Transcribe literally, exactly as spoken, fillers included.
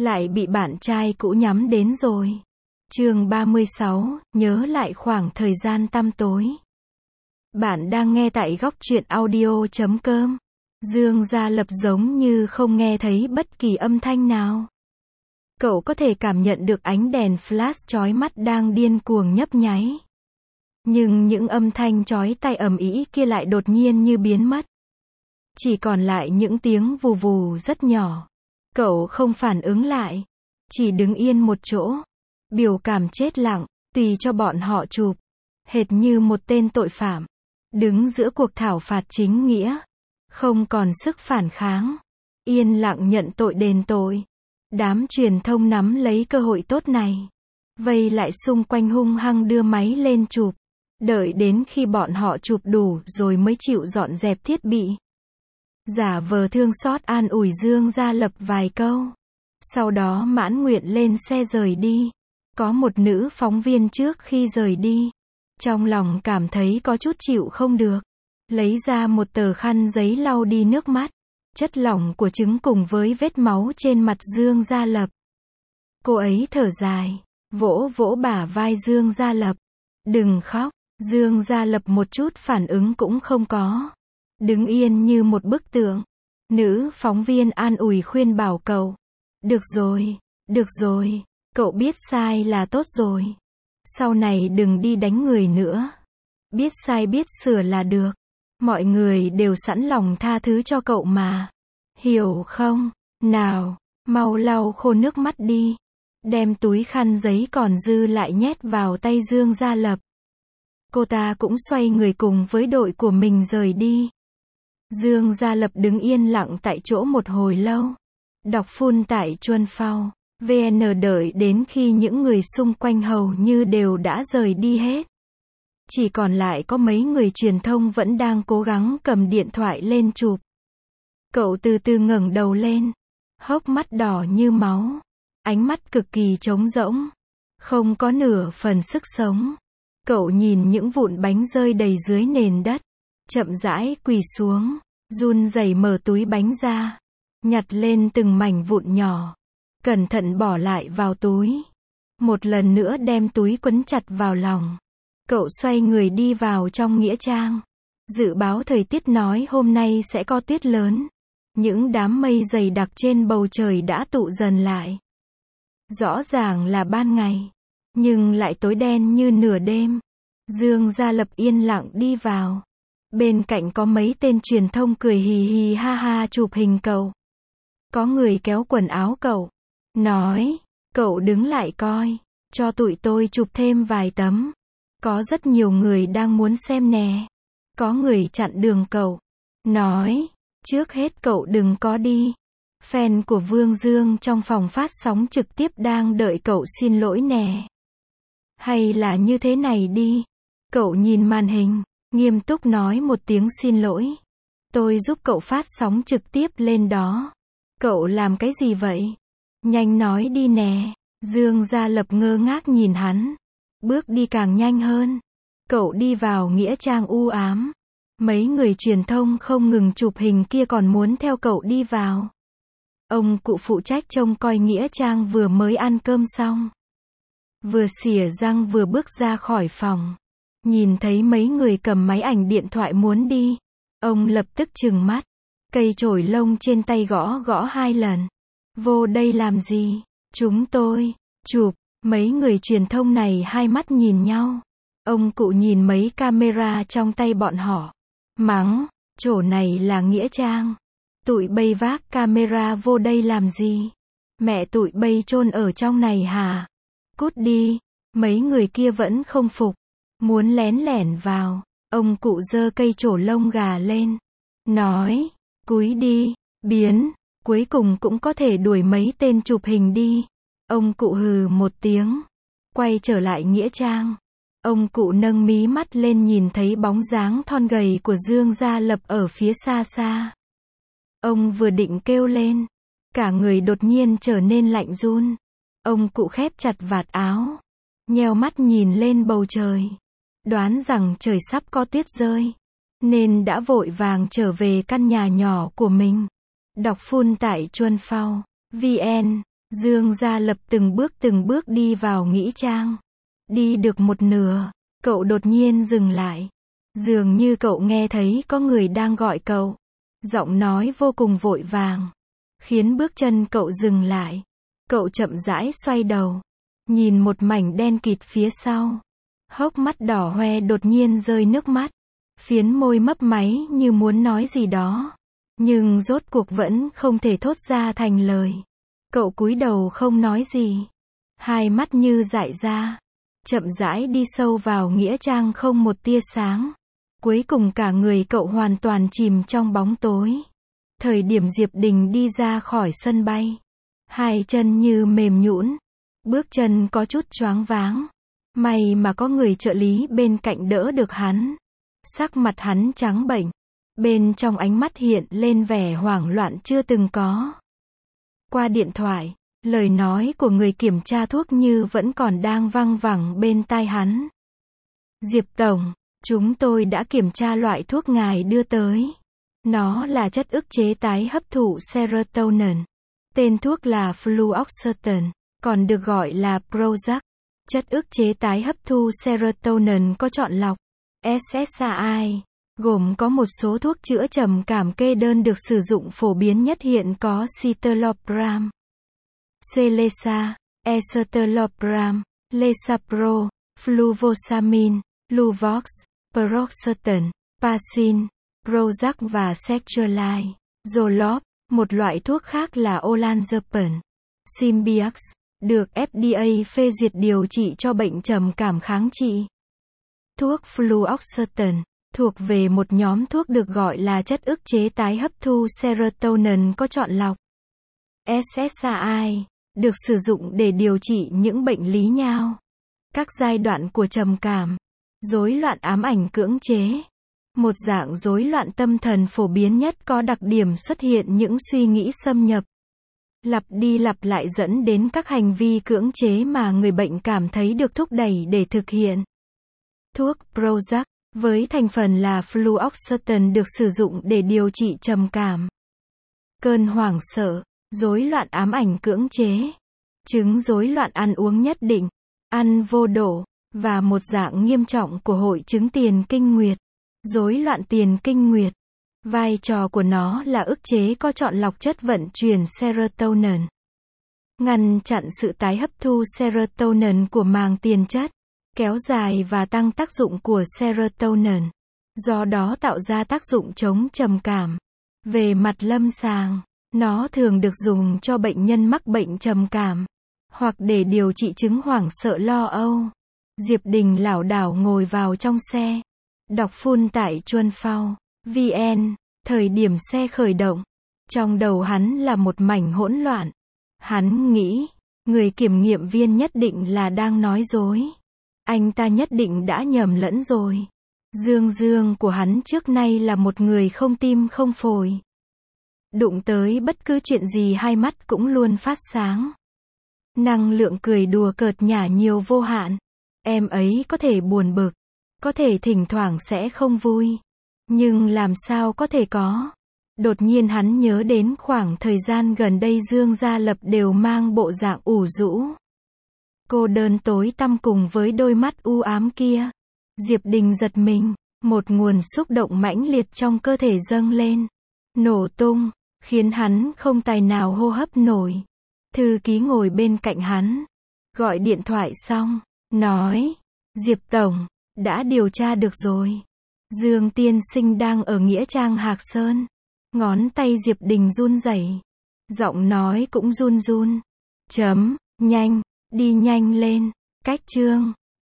lại bị bạn trai cũ nhắm đến rồi. Chương ba mươi sáu, nhớ lại khoảng thời gian tăm tối. Bạn đang nghe tại góc truyện audio chấm com. Dương Gia Lập giống như không nghe thấy bất kỳ âm thanh nào. Cậu có thể cảm nhận được ánh đèn flash chói mắt đang điên cuồng nhấp nháy. Nhưng những âm thanh chói tai ầm ĩ kia lại đột nhiên như biến mất. Chỉ còn lại những tiếng vù vù rất nhỏ. Cậu không phản ứng lại, chỉ đứng yên một chỗ, biểu cảm chết lặng, tùy cho bọn họ chụp, hệt như một tên tội phạm, đứng giữa cuộc thảo phạt chính nghĩa, không còn sức phản kháng, yên lặng nhận tội đền tội. Đám truyền thông nắm lấy cơ hội tốt này, vây lại xung quanh hung hăng đưa máy lên chụp, đợi đến khi bọn họ chụp đủ rồi mới chịu dọn dẹp thiết bị. Giả vờ thương xót an ủi Dương Gia Lập vài câu. Sau đó mãn nguyện lên xe rời đi. Có một nữ phóng viên trước khi rời đi, trong lòng cảm thấy có chút chịu không được. Lấy ra một tờ khăn giấy lau đi nước mắt, chất lỏng của trứng cùng với vết máu trên mặt Dương Gia Lập. Cô ấy thở dài, vỗ vỗ bả vai Dương Gia Lập. Đừng khóc. Dương Gia Lập một chút phản ứng cũng không có. Đứng yên như một bức tượng. Nữ phóng viên an ủi khuyên bảo cậu. Được rồi, được rồi, cậu biết sai là tốt rồi. Sau này đừng đi đánh người nữa. Biết sai biết sửa là được. Mọi người đều sẵn lòng tha thứ cho cậu mà. Hiểu không? Nào, mau lau khô nước mắt đi. Đem túi khăn giấy còn dư lại nhét vào tay Dương Gia Lập. Cô ta cũng xoay người cùng với đội của mình rời đi. Dương Gia Lập đứng yên lặng tại chỗ một hồi lâu. Đọc phun tại Chuân Phao, vê en đợi đến khi những người xung quanh hầu như đều đã rời đi hết. Chỉ còn lại có mấy người truyền thông vẫn đang cố gắng cầm điện thoại lên chụp. Cậu từ từ ngẩng đầu lên, hốc mắt đỏ như máu, ánh mắt cực kỳ trống rỗng, không có nửa phần sức sống. Cậu nhìn những vụn bánh rơi đầy dưới nền đất, chậm rãi quỳ xuống, run rẩy mở túi bánh ra, nhặt lên từng mảnh vụn nhỏ, cẩn thận bỏ lại vào túi. Một lần nữa đem túi quấn chặt vào lòng. Cậu xoay người đi vào trong nghĩa trang. Dự báo thời tiết nói hôm nay sẽ có tuyết lớn. Những đám mây dày đặc trên bầu trời đã tụ dần lại. Rõ ràng là ban ngày, nhưng lại tối đen như nửa đêm. Dương Gia Lập yên lặng đi vào. Bên cạnh có mấy tên truyền thông cười hì hì ha ha chụp hình cậu. Có người kéo quần áo cậu, nói, cậu đứng lại coi, cho tụi tôi chụp thêm vài tấm. Có rất nhiều người đang muốn xem nè. Có người chặn đường cậu, nói, trước hết cậu đừng có đi. Fan của Vương Dương trong phòng phát sóng trực tiếp đang đợi cậu xin lỗi nè. Hay là như thế này đi. Cậu nhìn màn hình, nghiêm túc nói một tiếng xin lỗi. Tôi giúp cậu phát sóng trực tiếp lên đó. Cậu làm cái gì vậy? Nhanh nói đi nè. Dương Gia Lập ngơ ngác nhìn hắn. Bước đi càng nhanh hơn. Cậu đi vào nghĩa trang u ám. Mấy người truyền thông không ngừng chụp hình kia còn muốn theo cậu đi vào. Ông cụ phụ trách trông coi nghĩa trang vừa mới ăn cơm xong. Vừa xỉa răng vừa bước ra khỏi phòng. Nhìn thấy mấy người cầm máy ảnh điện thoại muốn đi. Ông lập tức trừng mắt. Cây chổi lông trên tay gõ gõ hai lần. Vô đây làm gì? Chúng tôi chụp. Mấy người truyền thông này hai mắt nhìn nhau. Ông cụ nhìn mấy camera trong tay bọn họ. Mắng, chỗ này là nghĩa trang. Tụi bay vác camera vô đây làm gì? Mẹ tụi bay chôn ở trong này hả? Cút đi. Mấy người kia vẫn không phục. Muốn lén lẻn vào. Ông cụ giơ cây chổi lông gà lên. Nói, cúi đi, biến. Cuối cùng cũng có thể đuổi mấy tên chụp hình đi. Ông cụ hừ một tiếng. Quay trở lại nghĩa trang. Ông cụ nâng mí mắt lên nhìn thấy bóng dáng thon gầy của Dương Gia Lập ở phía xa xa. Ông vừa định kêu lên. Cả người đột nhiên trở nên lạnh run. Ông cụ khép chặt vạt áo. Nheo mắt nhìn lên bầu trời. Đoán rằng trời sắp có tuyết rơi. Nên đã vội vàng trở về căn nhà nhỏ của mình. Đọc phun tại Chuân Phao, vê en. Dương Gia Lập từng bước từng bước đi vào nghĩa trang. Đi được một nửa, cậu đột nhiên dừng lại. Dường như cậu nghe thấy có người đang gọi cậu. Giọng nói vô cùng vội vàng, khiến bước chân cậu dừng lại. Cậu chậm rãi xoay đầu, nhìn một mảnh đen kịt phía sau. Hốc mắt đỏ hoe đột nhiên rơi nước mắt. Phiến môi mấp máy như muốn nói gì đó, nhưng rốt cuộc vẫn không thể thốt ra thành lời. Cậu cúi đầu không nói gì, hai mắt như dại ra, chậm rãi đi sâu vào nghĩa trang không một tia sáng. Cuối cùng cả người cậu hoàn toàn chìm trong bóng tối. Thời điểm Diệp Đình đi ra khỏi sân bay, hai chân như mềm nhũn, bước chân có chút choáng váng. May mà có người trợ lý bên cạnh đỡ được hắn. Sắc mặt hắn trắng bệch, bên trong ánh mắt hiện lên vẻ hoảng loạn chưa từng có. Qua điện thoại, lời nói của người kiểm tra thuốc như vẫn còn đang văng vẳng bên tai hắn. Diệp Tổng, chúng tôi đã kiểm tra loại thuốc ngài đưa tới. Nó là chất ức chế tái hấp thụ serotonin. Tên thuốc là fluoxetine, còn được gọi là Prozac. Chất ức chế tái hấp thu serotonin có chọn lọc, ét ét a i, gồm có một số thuốc chữa trầm cảm kê đơn được sử dụng phổ biến nhất hiện có citalopram, Celexa, escitalopram, Lesapro, fluvoxamine, Luvox, Paroxetine, Pacin, Prozac và Sertraline. Zoloft, một loại thuốc khác là olanzapine, Symbiox, được ép đê a phê duyệt điều trị cho bệnh trầm cảm kháng trị. Thuốc fluoxetine thuộc về một nhóm thuốc được gọi là chất ức chế tái hấp thu serotonin có chọn lọc. ét ét a i được sử dụng để điều trị những bệnh lý nhao, các giai đoạn của trầm cảm, rối loạn ám ảnh cưỡng chế. Một dạng rối loạn tâm thần phổ biến nhất có đặc điểm xuất hiện những suy nghĩ xâm nhập, lặp đi lặp lại dẫn đến các hành vi cưỡng chế mà người bệnh cảm thấy được thúc đẩy để thực hiện. Thuốc Prozac, với thành phần là fluoxetine được sử dụng để điều trị trầm cảm, cơn hoảng sợ, rối loạn ám ảnh cưỡng chế, chứng rối loạn ăn uống nhất định, ăn vô độ, và một dạng nghiêm trọng của hội chứng tiền kinh nguyệt, rối loạn tiền kinh nguyệt. Vai trò của nó là ức chế có chọn lọc chất vận chuyển serotonin, ngăn chặn sự tái hấp thu serotonin của màng tiền chất, kéo dài và tăng tác dụng của serotonin, do đó tạo ra tác dụng chống trầm cảm. Về mặt lâm sàng, nó thường được dùng cho bệnh nhân mắc bệnh trầm cảm, hoặc để điều trị chứng hoảng sợ lo âu. Diệp Đình lảo đảo ngồi vào trong xe, đọc phun tại Chuân Phao, vê en, thời điểm xe khởi động. Trong đầu hắn là một mảnh hỗn loạn. Hắn nghĩ, người kiểm nghiệm viên nhất định là đang nói dối. Anh ta nhất định đã nhầm lẫn rồi. Dương Dương của hắn trước nay là một người không tim không phổi. Đụng tới bất cứ chuyện gì hai mắt cũng luôn phát sáng. Năng lượng cười đùa cợt nhả nhiều vô hạn. Em ấy có thể buồn bực, có thể thỉnh thoảng sẽ không vui, nhưng làm sao có thể có. Đột nhiên hắn nhớ đến khoảng thời gian gần đây Dương Gia Lập đều mang bộ dạng ủ rũ, cô đơn tối tăm cùng với đôi mắt u ám kia. Diệp Đình giật mình, một nguồn xúc động mãnh liệt trong cơ thể dâng lên, nổ tung, khiến hắn không tài nào hô hấp nổi. Thư ký ngồi bên cạnh hắn, gọi điện thoại xong, nói, Diệp Tổng, đã điều tra được rồi. Dương tiên sinh đang ở nghĩa trang Hạc Sơn. Ngón tay Diệp Đình run rẩy, giọng nói cũng run run. Chấm, nhanh, đi nhanh lên, cách chương.